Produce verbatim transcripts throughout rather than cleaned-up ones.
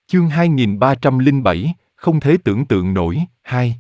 Chương hai nghìn ba trăm lẻ bảy, không thể tưởng tượng nổi, hai.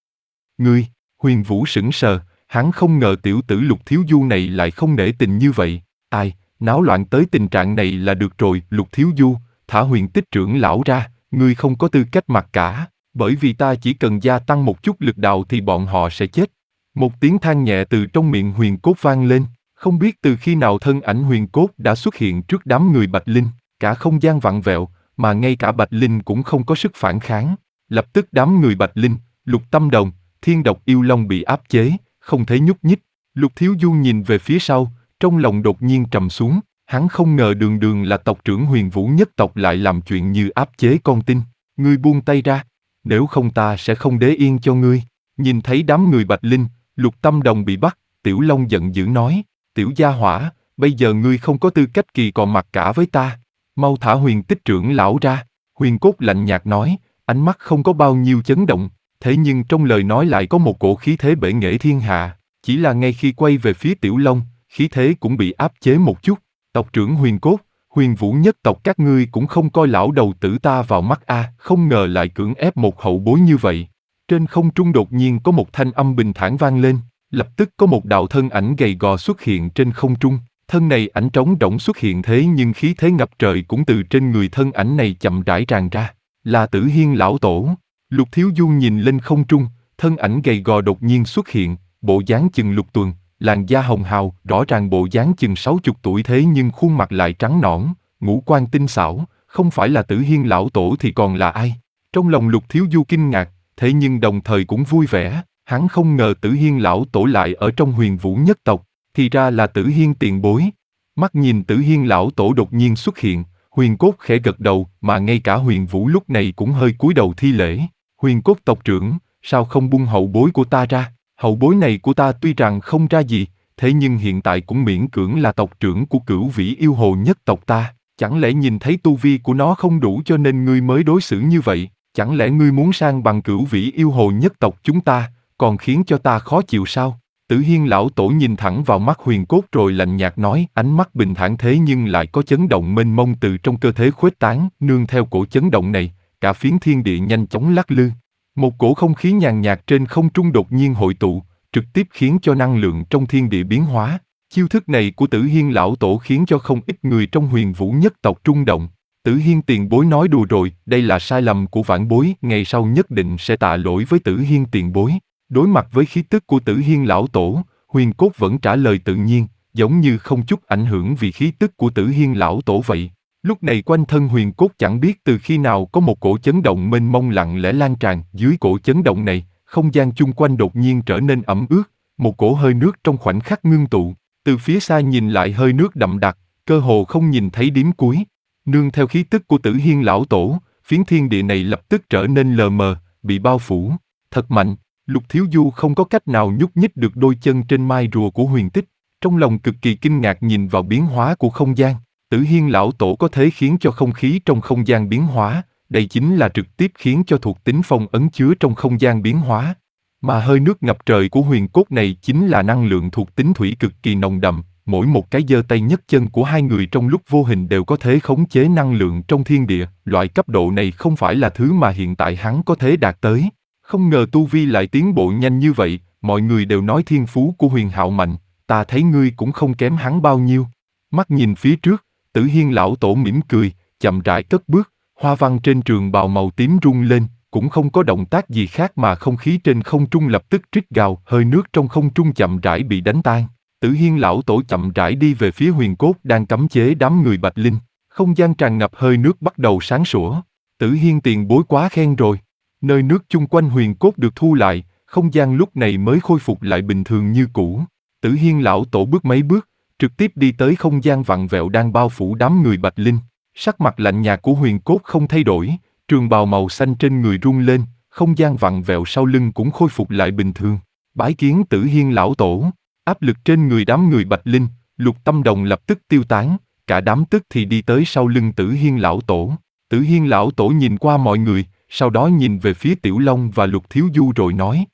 Ngươi, Huyền Vũ sững sờ, hắn không ngờ tiểu tử Lục Thiếu Du này lại không nể tình như vậy. Ai, náo loạn tới tình trạng này là được rồi, Lục Thiếu Du, thả Huyền Tích trưởng lão ra, ngươi không có tư cách mặc cả, bởi vì ta chỉ cần gia tăng một chút lực đạo thì bọn họ sẽ chết. Một tiếng than nhẹ từ trong miệng Huyền Cốt vang lên, không biết từ khi nào thân ảnh Huyền Cốt đã xuất hiện trước đám người Bạch Linh, cả không gian vặn vẹo, mà ngay cả Bạch Linh cũng không có sức phản kháng. Lập tức đám người Bạch Linh, Lục Tâm Đồng, Thiên Độc Yêu Long bị áp chế, không thể nhúc nhích. Lục Thiếu Du nhìn về phía sau, trong lòng đột nhiên trầm xuống, hắn không ngờ đường đường là tộc trưởng Huyền Vũ nhất tộc lại làm chuyện như áp chế con tin. Ngươi buông tay ra, nếu không ta sẽ không để yên cho ngươi. Nhìn thấy đám người Bạch Linh, Lục Tâm Đồng bị bắt, Tiểu Long giận dữ nói, Tiểu gia hỏa, bây giờ ngươi không có tư cách kỳ còn mặc cả với ta. Mau thả Huyền Tích trưởng lão ra. Huyền Cốt lạnh nhạt nói, ánh mắt không có bao nhiêu chấn động, thế nhưng trong lời nói lại có một cổ khí thế bệ nghệ thiên hạ. Chỉ là ngay khi quay về phía Tiểu Long, khí thế cũng bị áp chế một chút. Tộc trưởng Huyền Cốt, Huyền Vũ nhất tộc các ngươi cũng không coi lão đầu tử ta vào mắt a, không ngờ lại cưỡng ép một hậu bối như vậy. Trên không trung đột nhiên có một thanh âm bình thản vang lên, lập tức có một đạo thân ảnh gầy gò xuất hiện trên không trung. Thân này ảnh trống rỗng xuất hiện thế nhưng khí thế ngập trời cũng từ trên người thân ảnh này chậm rãi tràn ra, là Tử Hiên lão tổ. Lục Thiếu Du nhìn lên không trung, thân ảnh gầy gò đột nhiên xuất hiện, bộ dáng chừng lục tuần, làn da hồng hào, rõ ràng bộ dáng chừng sáu chục tuổi thế nhưng khuôn mặt lại trắng nõn, ngũ quan tinh xảo, không phải là Tử Hiên lão tổ thì còn là ai? Trong lòng Lục Thiếu Du kinh ngạc, thế nhưng đồng thời cũng vui vẻ, hắn không ngờ Tử Hiên lão tổ lại ở trong Huyền Vũ nhất tộc. Thì ra là Tử Hiên tiền bối. Mắt nhìn Tử Hiên lão tổ đột nhiên xuất hiện, Huyền Cốt khẽ gật đầu, mà ngay cả Huyền Vũ lúc này cũng hơi cúi đầu thi lễ. Huyền Cốt tộc trưởng, sao không buông hậu bối của ta ra? Hậu bối này của ta tuy rằng không ra gì, thế nhưng hiện tại cũng miễn cưỡng là tộc trưởng của Cửu Vĩ yêu hồ nhất tộc ta. Chẳng lẽ nhìn thấy tu vi của nó không đủ cho nên ngươi mới đối xử như vậy? Chẳng lẽ ngươi muốn sang bằng Cửu Vĩ yêu hồ nhất tộc chúng ta, còn khiến cho ta khó chịu sao? Tử Hiên lão tổ nhìn thẳng vào mắt Huyền Cốt rồi lạnh nhạt nói, ánh mắt bình thản thế nhưng lại có chấn động mênh mông từ trong cơ thể khuếch tán, nương theo cổ chấn động này, cả phiến thiên địa nhanh chóng lắc lư. Một cổ không khí nhàn nhạt trên không trung đột nhiên hội tụ, trực tiếp khiến cho năng lượng trong thiên địa biến hóa. Chiêu thức này của Tử Hiên lão tổ khiến cho không ít người trong Huyền Vũ nhất tộc rung động. Tử Hiên tiền bối nói đùa rồi, đây là sai lầm của vãn bối, ngày sau nhất định sẽ tạ lỗi với Tử Hiên tiền bối. Đối mặt với khí tức của Tử Hiên lão tổ, Huyền Cốt vẫn trả lời tự nhiên, giống như không chút ảnh hưởng vì khí tức của Tử Hiên lão tổ vậy. Lúc này quanh thân Huyền Cốt chẳng biết từ khi nào có một cổ chấn động mênh mông lặng lẽ lan tràn, dưới cổ chấn động này, không gian chung quanh đột nhiên trở nên ẩm ướt, một cổ hơi nước trong khoảnh khắc ngưng tụ, từ phía xa nhìn lại hơi nước đậm đặc, cơ hồ không nhìn thấy điểm cuối. Nương theo khí tức của Tử Hiên lão tổ, phiến thiên địa này lập tức trở nên lờ mờ, bị bao phủ. Thật mạnh. Lục Thiếu Du không có cách nào nhúc nhích được đôi chân trên mai rùa của Huyền Tích, trong lòng cực kỳ kinh ngạc nhìn vào biến hóa của không gian. Tử Hiên lão tổ có thể khiến cho không khí trong không gian biến hóa, đây chính là trực tiếp khiến cho thuộc tính phong ấn chứa trong không gian biến hóa. Mà hơi nước ngập trời của Huyền Cốt này chính là năng lượng thuộc tính thủy cực kỳ nồng đậm, mỗi một cái giơ tay nhấc chân của hai người trong lúc vô hình đều có thể khống chế năng lượng trong thiên địa, loại cấp độ này không phải là thứ mà hiện tại hắn có thể đạt tới. Không ngờ tu vi lại tiến bộ nhanh như vậy, mọi người đều nói thiên phú của Huyền Hạo mạnh, ta thấy ngươi cũng không kém hắn bao nhiêu. Mắt nhìn phía trước, Tử Hiên lão tổ mỉm cười, chậm rãi cất bước, hoa văn trên trường bào màu tím rung lên, cũng không có động tác gì khác mà không khí trên không trung lập tức rít gào, hơi nước trong không trung chậm rãi bị đánh tan. Tử Hiên lão tổ chậm rãi đi về phía Huyền Cốt đang cấm chế đám người Bạch Linh, không gian tràn ngập hơi nước bắt đầu sáng sủa. Tử Hiên tiền bối quá khen rồi. Nơi nước chung quanh Huyền Cốt được thu lại, không gian lúc này mới khôi phục lại bình thường như cũ. Tử Hiên lão tổ bước mấy bước, trực tiếp đi tới không gian vặn vẹo đang bao phủ đám người Bạch Linh. Sắc mặt lạnh nhạt của Huyền Cốt không thay đổi, trường bào màu xanh trên người rung lên, không gian vặn vẹo sau lưng cũng khôi phục lại bình thường. Bái kiến Tử Hiên lão tổ, áp lực trên người đám người Bạch Linh, Lục Tâm Đồng lập tức tiêu tán, cả đám tức thì đi tới sau lưng Tử Hiên lão tổ. Tử Hiên lão tổ nhìn qua mọi người, sau đó nhìn về phía Tiểu Long và Lục Thiếu Du rồi nói.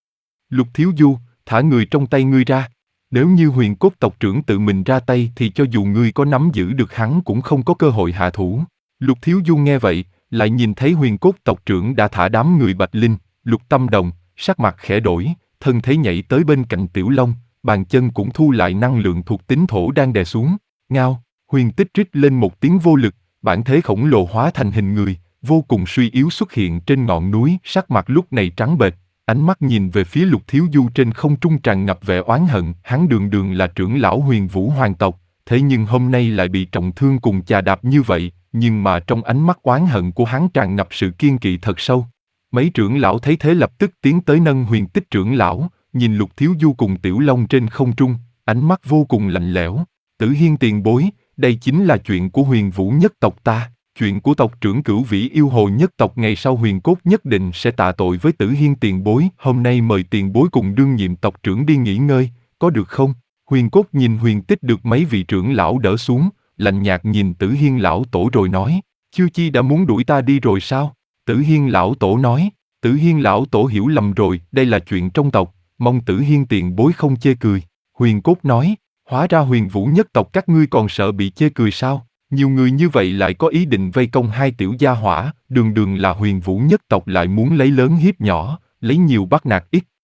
Lục Thiếu Du, thả người trong tay ngươi ra. Nếu như Huyền Cốt tộc trưởng tự mình ra tay thì cho dù ngươi có nắm giữ được hắn cũng không có cơ hội hạ thủ. Lục Thiếu Du nghe vậy, lại nhìn thấy Huyền Cốt tộc trưởng đã thả đám người Bạch Linh, Lục Tâm Đồng, sắc mặt khẽ đổi, thân thế nhảy tới bên cạnh Tiểu Long, bàn chân cũng thu lại năng lượng thuộc tính thổ đang đè xuống. Ngao, Huyền Tích rít lên một tiếng vô lực, bản thế khổng lồ hóa thành hình người, vô cùng suy yếu xuất hiện trên ngọn núi, sắc mặt lúc này trắng bệch, ánh mắt nhìn về phía Lục Thiếu Du trên không trung tràn ngập vẻ oán hận. Hắn đường đường là trưởng lão Huyền Vũ hoàng tộc, thế nhưng hôm nay lại bị trọng thương cùng chà đạp như vậy, nhưng mà trong ánh mắt oán hận của hắn tràn ngập sự kiên kỵ thật sâu. Mấy trưởng lão thấy thế lập tức tiến tới nâng Huyền Tích trưởng lão, nhìn Lục Thiếu Du cùng Tiểu Long trên không trung, ánh mắt vô cùng lạnh lẽo. Tử Hiên tiền bối, đây chính là chuyện của Huyền Vũ nhất tộc ta, chuyện của tộc trưởng Cửu Vĩ yêu hồ nhất tộc, ngày sau Huyền Cốt nhất định sẽ tạ tội với Tử Hiên tiền bối. Hôm nay mời tiền bối cùng đương nhiệm tộc trưởng đi nghỉ ngơi, có được không? Huyền Cốt nhìn Huyền Tích được mấy vị trưởng lão đỡ xuống, lạnh nhạt nhìn Tử Hiên lão tổ rồi nói, Chiêu Chi đã muốn đuổi ta đi rồi sao? Tử Hiên lão tổ nói, Tử Hiên lão tổ hiểu lầm rồi, đây là chuyện trong tộc, mong Tử Hiên tiền bối không chê cười. Huyền Cốt nói, hóa ra Huyền Vũ nhất tộc các ngươi còn sợ bị chê cười sao? Nhiều người như vậy lại có ý định vây công hai tiểu gia hỏa, đường đường là Huyền Vũ nhất tộc lại muốn lấy lớn hiếp nhỏ, lấy nhiều bắt nạt ít,